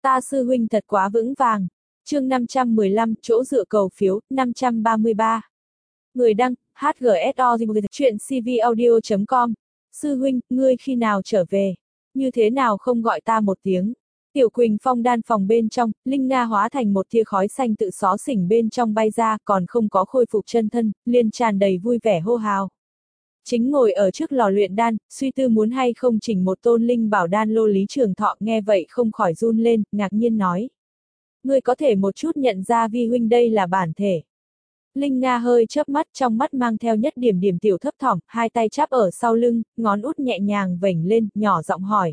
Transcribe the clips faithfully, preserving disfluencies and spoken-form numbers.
Ta sư huynh thật quá vững vàng. Chương năm trăm mười lăm, chỗ dựa cầu phiếu, năm trăm ba mươi ba. Người đăng, hát giê ét o, chuyện cvaudio chấm com. Sư huynh, ngươi khi nào trở về? Như thế nào không gọi ta một tiếng? Tiểu Quỳnh Phong đan phòng bên trong, Linh Nga hóa thành một tia khói xanh tự xó xỉnh bên trong bay ra, còn không có khôi phục chân thân, liền tràn đầy vui vẻ hô hào. Chính ngồi ở trước lò luyện đan, suy tư muốn hay không chỉnh một tôn linh bảo đan lô Lý Trường Thọ nghe vậy không khỏi run lên, ngạc nhiên nói. Ngươi có thể một chút nhận ra vi huynh đây là bản thể. Linh Nga hơi chớp mắt, trong mắt mang theo nhất điểm điểm tiểu thấp thỏm, hai tay chắp ở sau lưng, ngón út nhẹ nhàng vểnh lên, nhỏ giọng hỏi.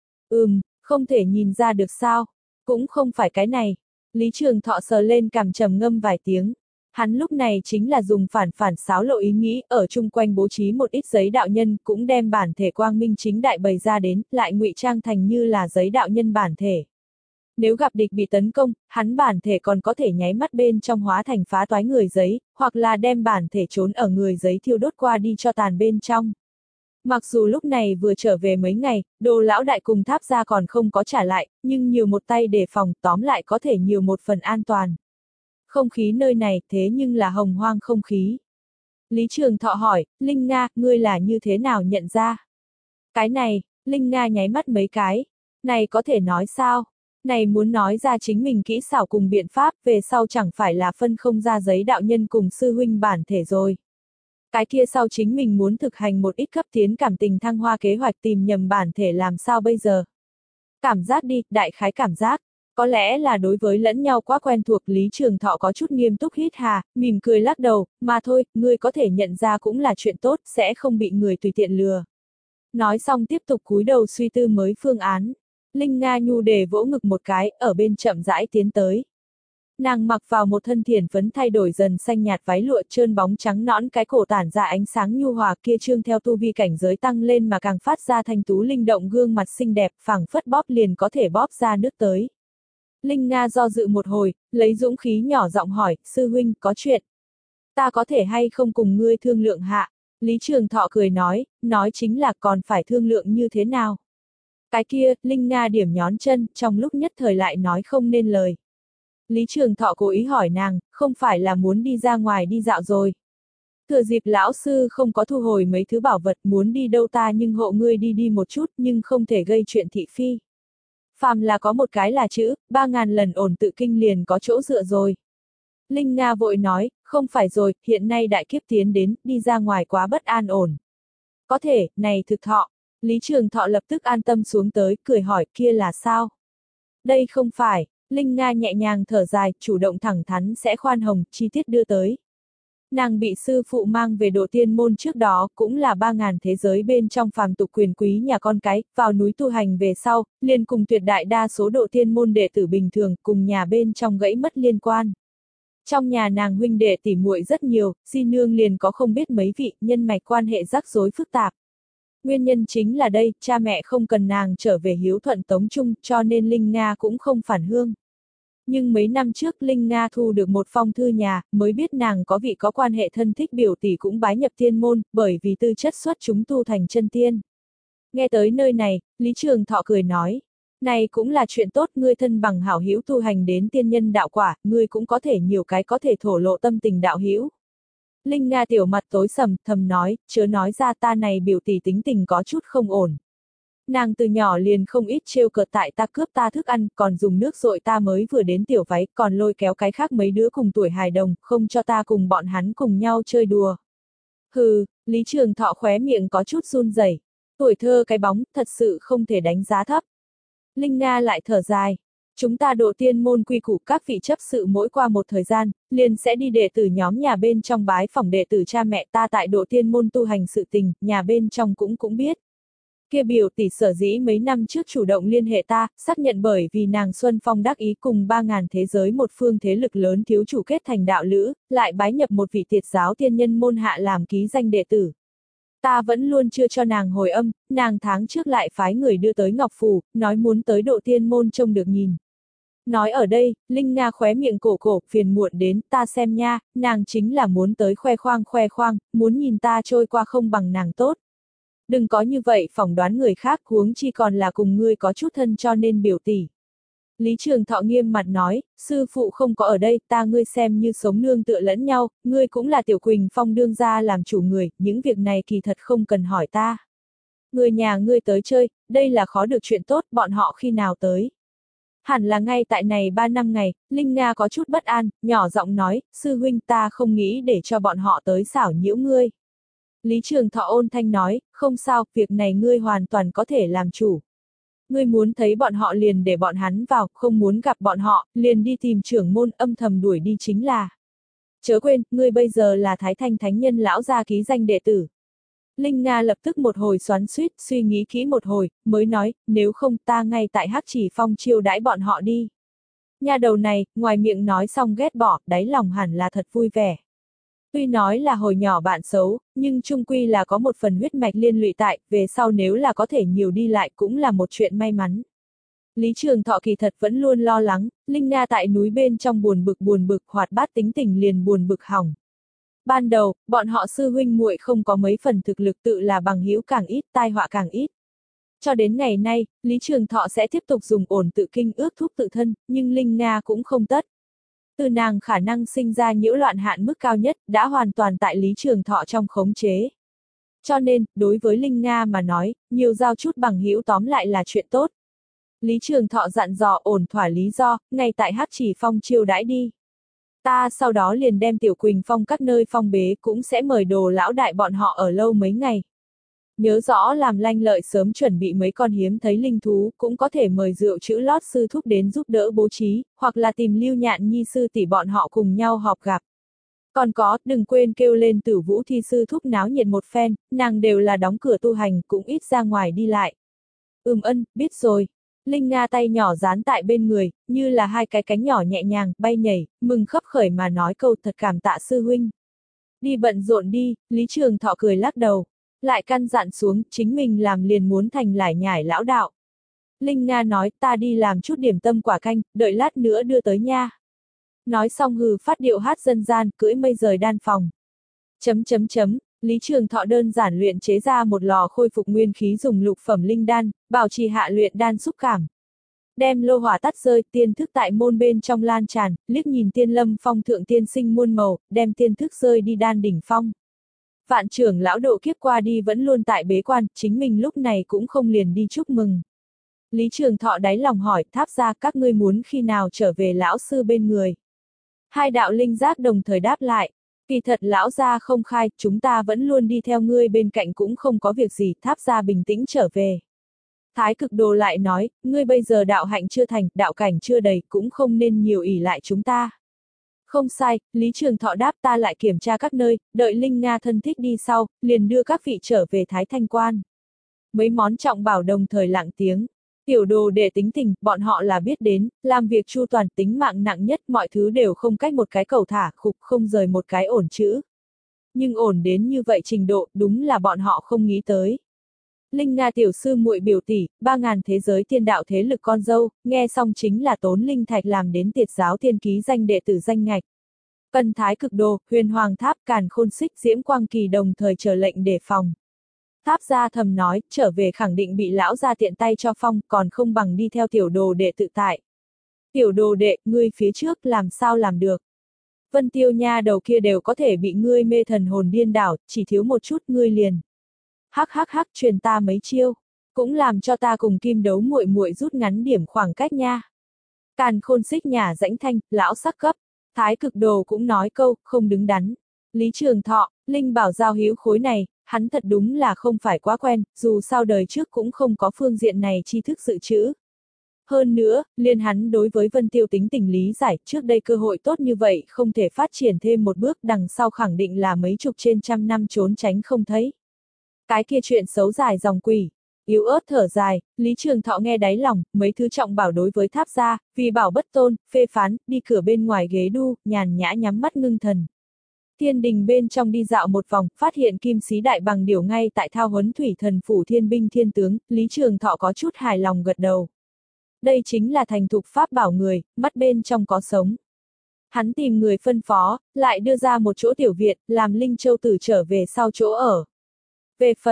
Ừm, không thể nhìn ra được sao? Cũng không phải cái này. Lý Trường Thọ sờ lên cằm trầm ngâm vài tiếng. Hắn lúc này chính là dùng phản phản xáo lộ ý nghĩ, ở chung quanh bố trí một ít giấy đạo nhân, cũng đem bản thể quang minh chính đại bày ra đến, lại ngụy trang thành như là giấy đạo nhân bản thể. Nếu gặp địch bị tấn công, hắn bản thể còn có thể nháy mắt bên trong hóa thành phá toái người giấy, hoặc là đem bản thể trốn ở người giấy thiêu đốt qua đi cho tàn bên trong. Mặc dù lúc này vừa trở về mấy ngày, Đồ lão đại cùng Tháp gia còn không có trả lại, nhưng nhiều một tay đề phòng, tóm lại có thể nhiều một phần an toàn. Không khí nơi này thế nhưng là hồng hoang không khí. Lý Trường Thọ hỏi, Linh Nga, ngươi là như thế nào nhận ra? Cái này, Linh Nga nháy mắt mấy cái. Này có thể nói sao? Này muốn nói ra chính mình kỹ xảo cùng biện pháp, về sau chẳng phải là phân không ra giấy đạo nhân cùng sư huynh bản thể rồi. Cái kia sau chính mình muốn thực hành một ít cấp tiến cảm tình thăng hoa kế hoạch tìm nhầm bản thể làm sao bây giờ? Cảm giác đi, đại khái cảm giác. Có lẽ là đối với lẫn nhau quá quen thuộc, Lý Trường Thọ có chút nghiêm túc hít hà, mỉm cười lắc đầu, mà thôi, ngươi có thể nhận ra cũng là chuyện tốt, sẽ không bị người tùy tiện lừa. Nói xong tiếp tục cúi đầu suy tư mới phương án. Linh Nga nhu đề vỗ ngực một cái, ở bên chậm rãi tiến tới. Nàng mặc vào một thân thiền phấn thay đổi dần xanh nhạt váy lụa trơn bóng trắng nõn, cái cổ tản ra ánh sáng nhu hòa kia trương theo tu vi cảnh giới tăng lên mà càng phát ra thanh tú linh động, gương mặt xinh đẹp phẳng phất bóp liền có thể bóp ra nước tới. Linh Nga do dự một hồi, lấy dũng khí nhỏ giọng hỏi, sư huynh, có chuyện. Ta có thể hay không cùng ngươi thương lượng hạ? Lý Trường Thọ cười nói, nói chính là còn phải thương lượng như thế nào? Cái kia, Linh Nga điểm nhón chân, trong lúc nhất thời lại nói không nên lời. Lý Trường Thọ cố ý hỏi nàng, không phải là muốn đi ra ngoài đi dạo rồi. Thừa dịp lão sư không có thu hồi mấy thứ bảo vật, muốn đi đâu ta nhưng hộ ngươi đi đi một chút, nhưng không thể gây chuyện thị phi. Phàm là có một cái là chữ, ba ngàn lần ổn tự kinh liền có chỗ dựa rồi. Linh Nga vội nói, không phải rồi, hiện nay đại kiếp tiến đến, đi ra ngoài quá bất an ổn. Có thể, này thực thọ. Lý Trường Thọ lập tức an tâm xuống tới, cười hỏi, kia là sao? Đây không phải. Linh Nga nhẹ nhàng thở dài, chủ động thẳng thắn sẽ khoan hồng, chi tiết đưa tới. Nàng bị sư phụ mang về độ tiên môn trước đó, cũng là ba ngàn thế giới bên trong phàm tục quyền quý nhà con cái, vào núi tu hành về sau, liền cùng tuyệt đại đa số độ tiên môn đệ tử bình thường, cùng nhà bên trong gãy mất liên quan. Trong nhà nàng huynh đệ tỉ muội rất nhiều, di nương liền có không biết mấy vị, nhân mạch quan hệ rắc rối phức tạp. Nguyên nhân chính là đây, cha mẹ không cần nàng trở về hiếu thuận tống trung, cho nên Linh Nga cũng không phản hương. Nhưng mấy năm trước Linh Nga thu được một phong thư nhà, mới biết nàng có vị có quan hệ thân thích biểu tỷ cũng bái nhập tiên môn, bởi vì tư chất xuất chúng tu thành chân tiên. Nghe tới nơi này, Lý Trường Thọ cười nói, này cũng là chuyện tốt, ngươi thân bằng hảo hữu tu hành đến tiên nhân đạo quả, ngươi cũng có thể nhiều cái có thể thổ lộ tâm tình đạo hữu. Linh Nga tiểu mặt tối sầm, thầm nói, chớ nói ra ta này biểu tỷ tính tình có chút không ổn. Nàng từ nhỏ liền không ít trêu cợt tại ta cướp ta thức ăn, còn dùng nước dội ta mới vừa đến tiểu váy, còn lôi kéo cái khác mấy đứa cùng tuổi hài đồng, không cho ta cùng bọn hắn cùng nhau chơi đùa. Hừ, Lý Trường Thọ khóe miệng có chút run rẩy. Tuổi thơ cái bóng, thật sự không thể đánh giá thấp. Linh Nga lại thở dài. Chúng ta độ tiên môn quy củ, các vị chấp sự mỗi qua một thời gian, liền sẽ đi đệ tử nhóm nhà bên trong bái phỏng đệ tử cha mẹ ta tại độ tiên môn tu hành sự tình, nhà bên trong cũng cũng biết. Kia biểu tỷ sở dĩ mấy năm trước chủ động liên hệ ta, xác nhận bởi vì nàng Xuân Phong đắc ý cùng ba ngàn thế giới một phương thế lực lớn thiếu chủ kết thành đạo lữ, lại bái nhập một vị tiệt giáo tiên nhân môn hạ làm ký danh đệ tử. Ta vẫn luôn chưa cho nàng hồi âm, nàng tháng trước lại phái người đưa tới Ngọc Phủ, nói muốn tới độ tiên môn trông được nhìn. Nói ở đây, Linh Nga khóe miệng cổ cổ, phiền muộn đến, ta xem nha, nàng chính là muốn tới khoe khoang khoe khoang, muốn nhìn ta trôi qua không bằng nàng tốt. Đừng có như vậy phỏng đoán người khác, huống chi còn là cùng ngươi có chút thân cho nên biểu tỷ. Lý Trường Thọ nghiêm mặt nói, sư phụ không có ở đây, ta ngươi xem như sống nương tựa lẫn nhau, ngươi cũng là Tiểu Quỳnh Phong đương gia làm chủ người, những việc này kỳ thật không cần hỏi ta. Người nhà ngươi tới chơi, đây là khó được chuyện tốt, bọn họ khi nào tới. Hẳn là ngay tại này ba năm ngày, Linh Nga có chút bất an, nhỏ giọng nói, sư huynh ta không nghĩ để cho bọn họ tới xảo nhiễu ngươi. Lý Trường Thọ ôn thanh nói, không sao, việc này ngươi hoàn toàn có thể làm chủ. Ngươi muốn thấy bọn họ liền để bọn hắn vào, không muốn gặp bọn họ, liền đi tìm trưởng môn âm thầm đuổi đi chính là. Chớ quên, ngươi bây giờ là Thái Thanh Thánh Nhân lão gia ký danh đệ tử. Linh Nga lập tức một hồi xoắn xuýt, suy nghĩ kỹ một hồi, mới nói, nếu không ta ngay tại Hắc Chỉ Phong chiêu đãi bọn họ đi. Nha đầu này, ngoài miệng nói xong ghét bỏ, đáy lòng hẳn là thật vui vẻ. Tuy nói là hồi nhỏ bạn xấu, nhưng chung quy là có một phần huyết mạch liên lụy tại, về sau nếu là có thể nhiều đi lại cũng là một chuyện may mắn. Lý Trường Thọ kỳ thật vẫn luôn lo lắng, Linh Nga tại núi bên trong buồn bực buồn bực hoạt bát tính tình liền buồn bực hỏng. Ban đầu, bọn họ sư huynh muội không có mấy phần thực lực tự là bằng hữu càng ít, tai họa càng ít. Cho đến ngày nay, Lý Trường Thọ sẽ tiếp tục dùng ổn tự kinh ước thúc tự thân, nhưng Linh Nga cũng không tất. Từ nàng khả năng sinh ra nhiễu loạn hạn mức cao nhất, đã hoàn toàn tại Lý Trường Thọ trong khống chế. Cho nên, đối với Linh Nga mà nói, nhiều giao chút bằng hữu tóm lại là chuyện tốt. Lý Trường Thọ dặn dò ổn thỏa lý do, ngay tại Hắc Chỉ Phong chiêu đãi đi. Ta sau đó liền đem Tiểu Quỳnh Phong các nơi phong bế cũng sẽ mời Đồ lão đại bọn họ ở lâu mấy ngày. Nhớ rõ làm lanh lợi sớm chuẩn bị mấy con hiếm thấy linh thú, cũng có thể mời rượu chữ lót sư thúc đến giúp đỡ bố trí, hoặc là tìm Lưu Nhạn Nhi sư tỷ bọn họ cùng nhau họp gặp. Còn có, đừng quên kêu lên Tử Vũ thi sư thúc náo nhiệt một phen, nàng đều là đóng cửa tu hành, cũng ít ra ngoài đi lại. Ừm ân, biết rồi. Linh Nga tay nhỏ dán tại bên người, như là hai cái cánh nhỏ nhẹ nhàng, bay nhảy, mừng khấp khởi mà nói câu thật cảm tạ sư huynh. Đi bận rộn đi, Lý Trường Thọ cười lắc đầu. Lại căn dặn xuống, chính mình làm liền muốn thành lải nhải lão đạo. Linh Nga nói, ta đi làm chút điểm tâm quả canh, đợi lát nữa đưa tới nha. Nói xong hừ phát điệu hát dân gian, cưỡi mây rời đan phòng. Chấm chấm chấm, Lý Trường Thọ đơn giản luyện chế ra một lò khôi phục nguyên khí dùng lục phẩm linh đan, bảo trì hạ luyện đan xúc cảm. Đem lô hỏa tắt rơi, tiên thức tại môn bên trong lan tràn, liếc nhìn tiên lâm phong thượng tiên sinh muôn màu, đem tiên thức rơi đi đan đỉnh phong. Vạn trưởng lão độ kiếp qua đi vẫn luôn tại bế quan, chính mình lúc này cũng không liền đi chúc mừng. Lý Trường Thọ đáy lòng hỏi, Tháp gia các ngươi muốn khi nào trở về lão sư bên người. Hai đạo linh giác đồng thời đáp lại, kỳ thật lão gia không khai, chúng ta vẫn luôn đi theo ngươi bên cạnh cũng không có việc gì, Tháp gia bình tĩnh trở về. Thái Cực Đồ lại nói, ngươi bây giờ đạo hạnh chưa thành, đạo cảnh chưa đầy, cũng không nên nhiều ỷ lại chúng ta. Không sai, Lý Trường Thọ đáp ta lại kiểm tra các nơi, đợi Linh Nga thân thích đi sau, liền đưa các vị trở về Thái Thanh Quan. Mấy món trọng bảo đồng thời lặng tiếng. Tiểu Đồ để tính tình, bọn họ là biết đến, làm việc chu toàn tính mạng nặng nhất, mọi thứ đều không cách một cái cầu thả, khục không rời một cái ổn chữ. Nhưng ổn đến như vậy trình độ, đúng là bọn họ không nghĩ tới. Linh Nga tiểu sư muội biểu tỷ, ba ngàn thế giới tiên đạo thế lực con dâu, nghe xong chính là tốn linh thạch làm đến tiệt giáo thiên ký danh đệ tử danh ngạch. Cần Thái Cực Đồ, Huyền Hoàng Tháp, Càn Khôn Xích, Diễm Quang Kỳ đồng thời chờ lệnh đề phòng. Tháp gia thầm nói, trở về khẳng định bị lão gia tiện tay cho phong, còn không bằng đi theo tiểu đồ đệ tự tại. Tiểu đồ đệ, ngươi phía trước làm sao làm được? Vân Tiêu nha đầu kia đều có thể bị ngươi mê thần hồn điên đảo, chỉ thiếu một chút ngươi liền. Hắc hắc hắc truyền ta mấy chiêu, cũng làm cho ta cùng Kim Đấu muội muội rút ngắn điểm khoảng cách nha. Càn Khôn Xích nhả rãnh thanh, lão sắc cấp. Thái Cực Đồ cũng nói câu, không đứng đắn. Lý Trường Thọ, Linh Bảo giao hữu khối này, hắn thật đúng là không phải quá quen, dù sao đời trước cũng không có phương diện này tri thức dự trữ. Hơn nữa, liên hắn đối với Vân Tiêu tính tình lý giải, trước đây cơ hội tốt như vậy không thể phát triển thêm một bước, đằng sau khẳng định là mấy chục trên trăm năm trốn tránh không thấy. Cái kia chuyện xấu dài dòng quỷ. Yếu ớt thở dài, Lý Trường Thọ nghe đáy lòng, mấy thứ trọng bảo đối với Tháp gia, vì bảo bất tôn, phê phán, đi cửa bên ngoài ghế đu, nhàn nhã nhắm mắt ngưng thần. Thiên đình bên trong đi dạo một vòng, phát hiện kim sĩ đại bằng điểu ngay tại thao huấn thủy thần phủ thiên binh thiên tướng, Lý Trường Thọ có chút hài lòng gật đầu. Đây chính là thành thục pháp bảo người, mắt bên trong có sống. Hắn tìm người phân phó, lại đưa ra một chỗ tiểu viện, làm Linh Châu Tử trở về sau chỗ ở. Về phần,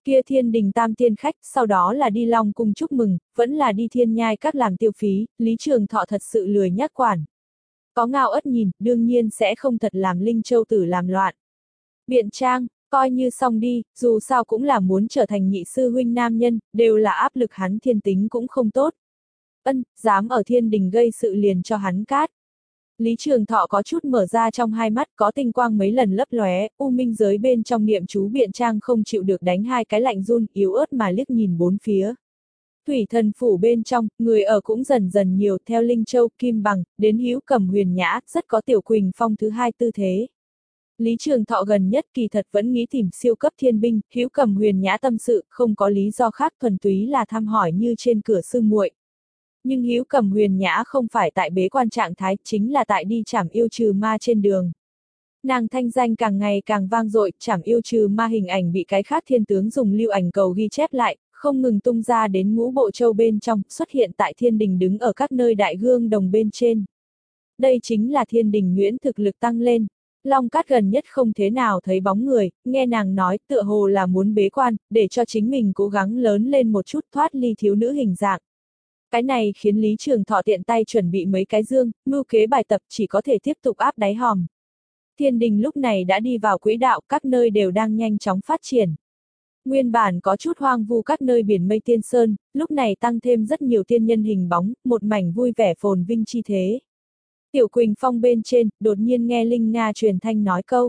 Kia Thiên Đình tam tiên khách, sau đó là đi Long cung chúc mừng, vẫn là đi Thiên Nhai các làm tiêu phí, Lý Trường Thọ thật sự lười nhắc quản. Có Ngao Ất nhìn, đương nhiên sẽ không thật làm Linh Châu Tử làm loạn. Biện Trang, coi như xong đi, dù sao cũng là muốn trở thành nhị sư huynh nam nhân, đều là áp lực hắn thiên tính cũng không tốt. Ân, dám ở Thiên Đình gây sự liền cho hắn cát. Lý Trường Thọ có chút mở ra trong hai mắt, có tinh quang mấy lần lấp lóe, u minh giới bên trong niệm chú Biện Trang không chịu được đánh hai cái lạnh run, yếu ớt mà liếc nhìn bốn phía. Thủy thần phủ bên trong, người ở cũng dần dần nhiều, theo Linh Châu, Kim Bằng, đến Hữu Cầm Huyền Nhã, rất có Tiểu Quỳnh Phong thứ hai tư thế. Lý Trường Thọ gần nhất kỳ thật vẫn nghĩ tìm siêu cấp thiên binh, Hữu Cầm Huyền Nhã tâm sự, không có lý do khác, thuần túy là thăm hỏi như trên cửa sư muội. Nhưng Hữu Cầm Huyền Nhã không phải tại bế quan trạng thái, chính là tại đi trảm yêu trừ ma trên đường. Nàng thanh danh càng ngày càng vang dội, trảm yêu trừ ma hình ảnh bị cái khác thiên tướng dùng lưu ảnh cầu ghi chép lại, không ngừng tung ra đến ngũ bộ châu bên trong, xuất hiện tại Thiên Đình đứng ở các nơi đại gương đồng bên trên. Đây chính là Thiên Đình nhuyễn thực lực tăng lên. Long Cát gần nhất không thế nào thấy bóng người, nghe nàng nói tựa hồ là muốn bế quan, để cho chính mình cố gắng lớn lên một chút thoát ly thiếu nữ hình dạng. Cái này khiến Lý Trường Thọ tiện tay chuẩn bị mấy cái dương, mưu kế bài tập chỉ có thể tiếp tục áp đáy hòm. Thiên Đình lúc này đã đi vào quỹ đạo, các nơi đều đang nhanh chóng phát triển. Nguyên bản có chút hoang vu các nơi biển mây tiên sơn, lúc này tăng thêm rất nhiều tiên nhân hình bóng, một mảnh vui vẻ phồn vinh chi thế. Tiểu Quỳnh Phong bên trên, đột nhiên nghe Linh Nga truyền thanh nói câu.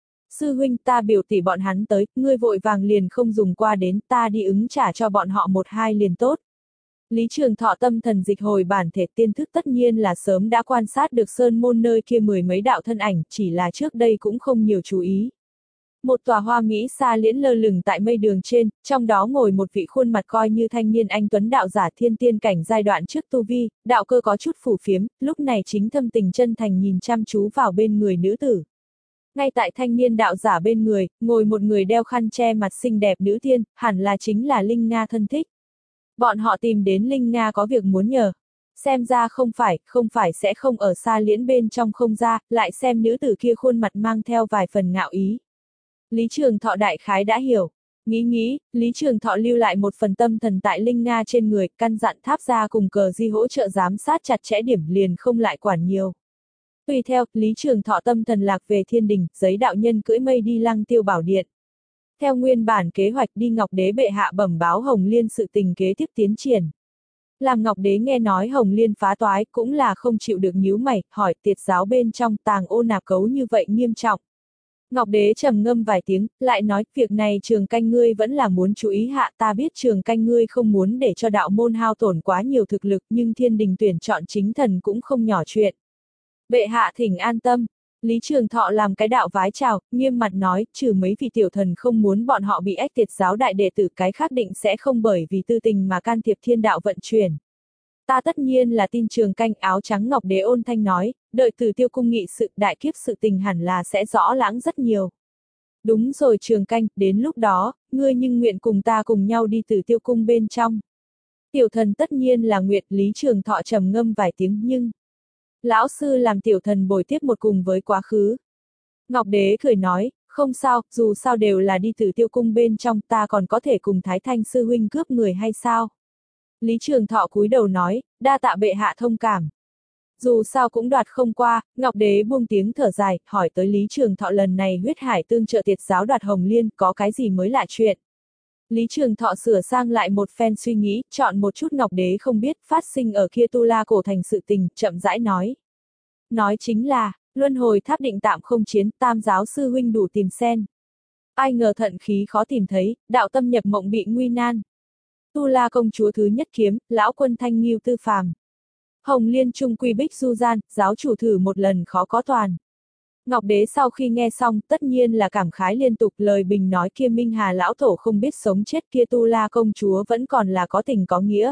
Sư huynh ta biểu tỷ bọn hắn tới, ngươi vội vàng liền không dùng qua đến, ta đi ứng trả cho bọn họ một hai liền tốt. Lý Trường Thọ tâm thần dịch hồi bản thể tiên thức tất nhiên là sớm đã quan sát được sơn môn nơi kia mười mấy đạo thân ảnh, chỉ là trước đây cũng không nhiều chú ý. Một tòa hoa mỹ xa liễn lơ lửng tại mây đường trên, trong đó ngồi một vị khuôn mặt coi như thanh niên anh tuấn đạo giả thiên tiên cảnh giai đoạn trước tu vi, đạo cơ có chút phủ phiếm, lúc này chính thâm tình chân thành nhìn chăm chú vào bên người nữ tử. Ngay tại thanh niên đạo giả bên người, ngồi một người đeo khăn che mặt xinh đẹp nữ tiên, hẳn là chính là Linh Nga thân thích. Bọn họ tìm đến Linh Nga có việc muốn nhờ. Xem ra không phải, không phải sẽ không ở xa liễn bên trong không ra, lại xem nữ tử kia khuôn mặt mang theo vài phần ngạo ý. Lý Trường Thọ đại khái đã hiểu. Nghĩ nghĩ, Lý Trường Thọ lưu lại một phần tâm thần tại Linh Nga trên người, căn dặn tháp gia cùng cờ di hỗ trợ giám sát chặt chẽ điểm liền không lại quản nhiều. Tùy theo, Lý Trường Thọ tâm thần lạc về Thiên Đình, giấy đạo nhân cưỡi mây đi Lăng Tiêu Bảo Điện. Theo nguyên bản kế hoạch đi Ngọc Đế bệ hạ bẩm báo Hồng Liên sự tình kế tiếp tiến triển. Làm Ngọc Đế nghe nói Hồng Liên phá toái cũng là không chịu được nhíu mày, hỏi tiệt giáo bên trong tàng ô nạp cấu như vậy nghiêm trọng. Ngọc Đế trầm ngâm vài tiếng, lại nói, việc này Trường Canh ngươi vẫn là muốn chú ý hạ, ta biết Trường Canh ngươi không muốn để cho đạo môn hao tổn quá nhiều thực lực, nhưng Thiên Đình tuyển chọn chính thần cũng không nhỏ chuyện. Bệ hạ thỉnh an tâm. Lý Trường Thọ làm cái đạo vái chào, nghiêm mặt nói, trừ mấy vị tiểu thần không muốn bọn họ bị ách tiệt giáo đại đệ tử, cái khác định sẽ không bởi vì tư tình mà can thiệp thiên đạo vận chuyển. Ta tất nhiên là tin Trường Canh. Áo trắng Ngọc Đế ôn thanh nói, đợi từ Tiêu cung nghị sự đại kiếp sự tình hẳn là sẽ rõ lãng rất nhiều. Đúng rồi Trường Canh, đến lúc đó, ngươi nhưng nguyện cùng ta cùng nhau đi từ Tiêu cung bên trong. Tiểu thần tất nhiên là nguyện. Lý Trường Thọ trầm ngâm vài tiếng nhưng lão sư làm tiểu thần bồi tiếp một cùng với quá khứ. Ngọc Đế cười nói, không sao, dù sao đều là đi từ Tiêu cung bên trong, ta còn có thể cùng Thái Thanh sư huynh cướp người hay sao? Lý Trường Thọ cúi đầu nói, đa tạ bệ hạ thông cảm. Dù sao cũng đoạt không qua, Ngọc Đế buông tiếng thở dài, hỏi tới Lý Trường Thọ lần này huyết hải tương trợ tiệt giáo đoạt Hồng Liên, có cái gì mới lạ chuyện. Lý Trường Thọ sửa sang lại một phen suy nghĩ, chọn một chút Ngọc Đế không biết, phát sinh ở kia Tu La cổ thành sự tình, chậm rãi nói. Nói chính là, luân hồi tháp định tạm không chiến, tam giáo sư huynh đủ tìm sen. Ai ngờ thận khí khó tìm thấy, đạo tâm nhập mộng bị nguy nan. Tu La công chúa thứ nhất kiếm, lão quân thanh nghiêu tư phàm. Hồng Liên trung quy bích du gian, giáo chủ thử một lần khó có toàn. Ngọc Đế sau khi nghe xong, tất nhiên là cảm khái liên tục, lời bình nói kia Minh Hà lão tổ không biết sống chết, kia Tu La công chúa vẫn còn là có tình có nghĩa.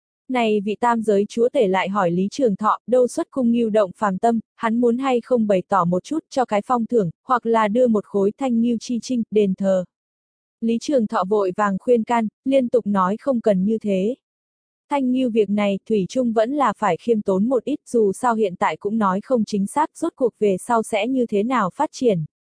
Này vị tam giới chúa tể lại hỏi Lý Trường Thọ, đâu xuất cung nghiêu động phàm tâm, hắn muốn hay không bày tỏ một chút cho cái phong thưởng, hoặc là đưa một khối thanh nghiêu chi trinh, đền thờ. Lý Trường Thọ vội vàng khuyên can, liên tục nói không cần như thế. Thanh nghiêu việc này, Thủy Trung vẫn là phải khiêm tốn một ít, dù sao hiện tại cũng nói không chính xác, rốt cuộc về sau sẽ như thế nào phát triển.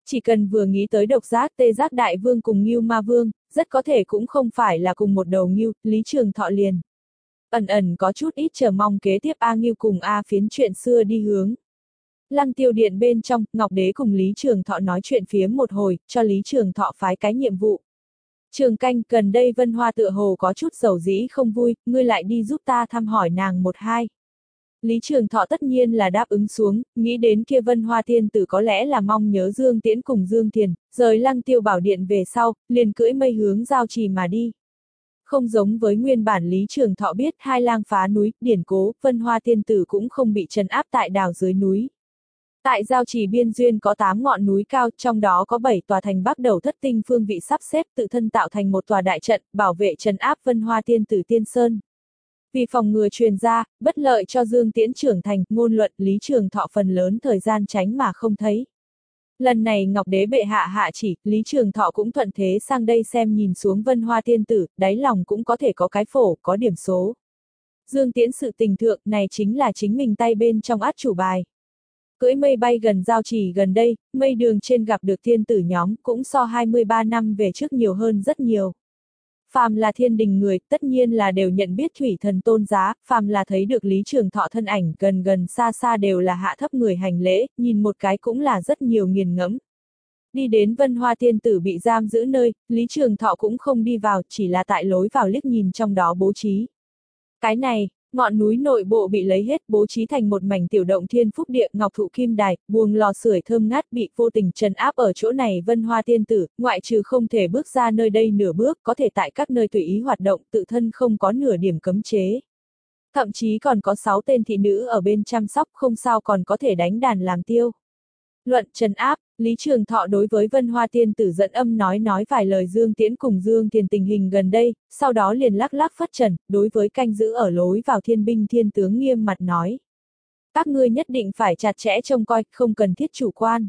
Chỉ cần vừa nghĩ tới độc giác tê giác đại vương cùng Ngưu Ma Vương, rất có thể cũng không phải là cùng một đầu Ngưu, Lý Trường Thọ liền. Ẩn ẩn có chút ít chờ mong kế tiếp A Ngưu cùng A Phiến chuyện xưa đi hướng. Lăng Tiêu Điện bên trong, Ngọc Đế cùng Lý Trường Thọ nói chuyện phiếm một hồi, cho Lý Trường Thọ phái cái nhiệm vụ. Trường Canh, gần đây Vân Hoa tựa hồ có chút dầu dĩ không vui, ngươi lại đi giúp ta thăm hỏi nàng một hai. Lý Trường Thọ tất nhiên là đáp ứng xuống, nghĩ đến kia Vân Hoa tiên tử có lẽ là mong nhớ Dương Tiễn cùng Dương Thiền, rời Lăng Tiêu Bảo Điện về sau, liền cưỡi mây hướng giao trì mà đi. Không giống với nguyên bản Lý Trường Thọ biết hai lang phá núi, điển cố, Vân Hoa tiên tử cũng không bị trấn áp tại đảo dưới núi. Tại giao trì biên duyên có tám ngọn núi cao, trong đó có bảy tòa thành bắc đầu thất tinh phương vị sắp xếp tự thân tạo thành một tòa đại trận, bảo vệ trấn áp Vân Hoa tiên tử tiên sơn. Vì phòng ngừa truyền ra, bất lợi cho Dương Tiễn trưởng thành, ngôn luận Lý Trường Thọ phần lớn thời gian tránh mà không thấy. Lần này Ngọc Đế bệ hạ hạ chỉ, Lý Trường Thọ cũng thuận thế sang đây xem nhìn xuống Vân Hoa tiên tử, đáy lòng cũng có thể có cái phổ, có điểm số. Dương Tiễn sự tình thượng này chính là chính mình tay bên trong át chủ bài. Cưỡi mây bay gần giao trì gần đây, mây đường trên gặp được thiên tử nhóm cũng so hai mươi ba năm về trước nhiều hơn rất nhiều. Phàm là thiên đình người, tất nhiên là đều nhận biết thủy thần tôn giá, phàm là thấy được Lý Trường Thọ thân ảnh gần gần xa xa đều là hạ thấp người hành lễ, nhìn một cái cũng là rất nhiều nghiền ngẫm. Đi đến Vân Hoa tiên tử bị giam giữ nơi, Lý Trường Thọ cũng không đi vào, chỉ là tại lối vào liếc nhìn trong đó bố trí. Cái này, ngọn núi nội bộ bị lấy hết, bố trí thành một mảnh tiểu động thiên phúc địa, ngọc thụ kim đài, buồng lò sưởi thơm ngát bị vô tình trấn áp ở chỗ này. Vân Hoa tiên tử, ngoại trừ không thể bước ra nơi đây nửa bước, có thể tại các nơi tùy ý hoạt động, tự thân không có nửa điểm cấm chế. Thậm chí còn có sáu tên thị nữ ở bên chăm sóc, không sao còn có thể đánh đàn làm tiêu. Luận trấn áp, Lý Trường Thọ đối với Vân Hoa tiên tử dẫn âm nói nói vài lời Dương Tiễn cùng Dương Thiền tình hình gần đây, sau đó liền lắc lắc phất trần, đối với canh giữ ở lối vào thiên binh thiên tướng nghiêm mặt nói. Các ngươi nhất định phải chặt chẽ trông coi, không cần thiết chủ quan.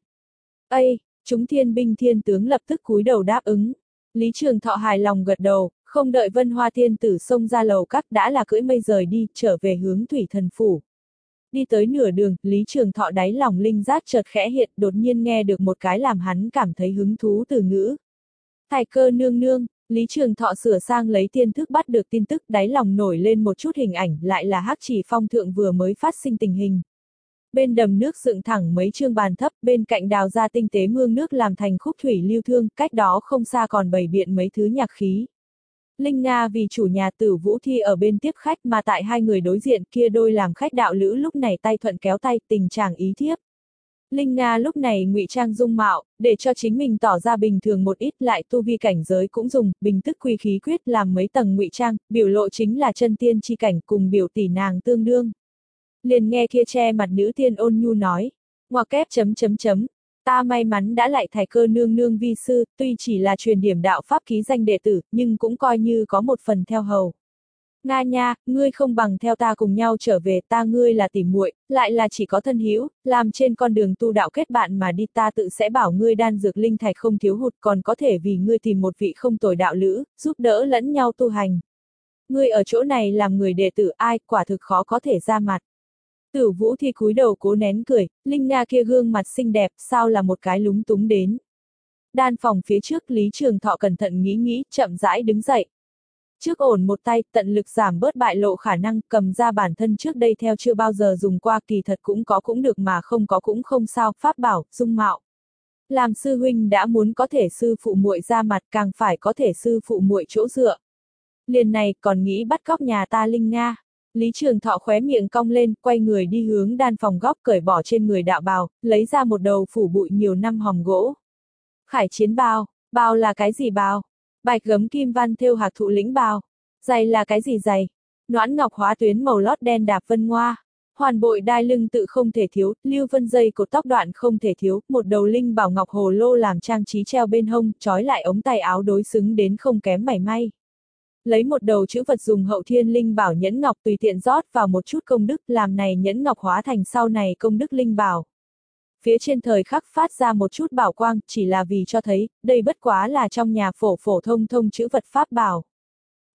Ây, chúng thiên binh thiên tướng lập tức cúi đầu đáp ứng. Lý Trường Thọ hài lòng gật đầu, không đợi Vân Hoa tiên tử xông ra lầu các đã là cưỡi mây rời đi, trở về hướng thủy thần phủ. Đi tới nửa đường, Lý Trường Thọ đáy lòng linh giác chợt khẽ hiện, đột nhiên nghe được một cái làm hắn cảm thấy hứng thú từ ngữ. Thải Cơ nương nương, Lý Trường Thọ sửa sang lấy tiên thức bắt được tin tức, đáy lòng nổi lên một chút hình ảnh, lại là Hắc Chỉ Phong thượng vừa mới phát sinh tình hình. Bên đầm nước dựng thẳng mấy trương bàn thấp, bên cạnh đào ra tinh tế mương nước làm thành khúc thủy lưu thương, cách đó không xa còn bày biện mấy thứ nhạc khí. Linh Nga vì chủ nhà Tử Vũ Thi ở bên tiếp khách mà tại hai người đối diện kia đôi làm khách đạo lữ lúc này tay thuận kéo tay tình trạng ý thiếp. Linh Nga lúc này ngụy trang dung mạo, để cho chính mình tỏ ra bình thường một ít lại tu vi cảnh giới cũng dùng, bình tức quy khí quyết làm mấy tầng ngụy trang, biểu lộ chính là chân tiên chi cảnh cùng biểu tỷ nàng tương đương. Liền nghe kia che mặt nữ tiên ôn nhu nói, ngoặc kép chấm chấm chấm. Ta may mắn đã lại Thải Cơ nương nương vi sư, tuy chỉ là truyền điểm đạo pháp ký danh đệ tử, nhưng cũng coi như có một phần theo hầu. Nga nha, ngươi không bằng theo ta cùng nhau trở về, ta ngươi là tỉ muội, lại là chỉ có thân hữu, làm trên con đường tu đạo kết bạn mà đi, ta tự sẽ bảo ngươi đan dược linh thạch không thiếu hụt, còn có thể vì ngươi tìm một vị không tồi đạo lữ, giúp đỡ lẫn nhau tu hành. Ngươi ở chỗ này làm người đệ tử ai, quả thực khó có thể ra mặt. Tử Vũ Thi cúi đầu cố nén cười, Linh Nga kia gương mặt xinh đẹp, sao là một cái lúng túng đến. Đan phòng phía trước Lý Trường Thọ cẩn thận nghĩ nghĩ, chậm rãi đứng dậy. Trước ổn một tay, tận lực giảm bớt bại lộ khả năng, cầm ra bản thân trước đây theo chưa bao giờ dùng qua, kỳ thật cũng có cũng được mà không có cũng không sao, pháp bảo, dung mạo. Làm sư huynh đã muốn có thể sư phụ muội ra mặt, càng phải có thể sư phụ muội chỗ dựa. Liền này còn nghĩ bắt cóc nhà ta Linh Nga. Lý Trường Thọ khóe miệng cong lên, quay người đi hướng đan phòng góc, cởi bỏ trên người đạo bào, lấy ra một đầu phủ bụi nhiều năm hòm gỗ. Khải chiến bào, bào là cái gì bào? Bạch gấm kim văn thêu hạc thụ lĩnh bào. Giày là cái gì giày? Noãn ngọc hóa tuyến màu lót đen đạp vân ngoa. Hoàn bội đai lưng tự không thể thiếu, lưu vân dây cột tóc đoạn không thể thiếu, một đầu linh bảo ngọc hồ lô làm trang trí treo bên hông, trói lại ống tay áo đối xứng đến không kém mảy may. Lấy một đầu chữ vật dùng hậu thiên linh bảo nhẫn ngọc tùy tiện rót vào một chút công đức, làm này nhẫn ngọc hóa thành sau này công đức linh bảo. Phía trên thời khắc phát ra một chút bảo quang, chỉ là vì cho thấy, đây bất quá là trong nhà phổ phổ thông thông chữ vật pháp bảo.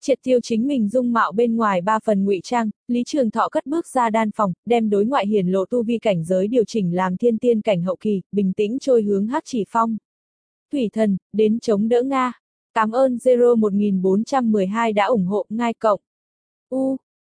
Triệt tiêu chính mình dung mạo bên ngoài ba phần ngụy trang, Lý Trường Thọ cất bước ra đan phòng, đem đối ngoại hiển lộ tu vi cảnh giới điều chỉnh làm thiên tiên cảnh hậu kỳ, bình tĩnh trôi hướng Hắc Chỉ Phong. Thủy thần, đến chống đỡ Nga. Cảm ơn Zero một nghìn bốn trăm mười hai đã ủng hộ Ngai cộng. U,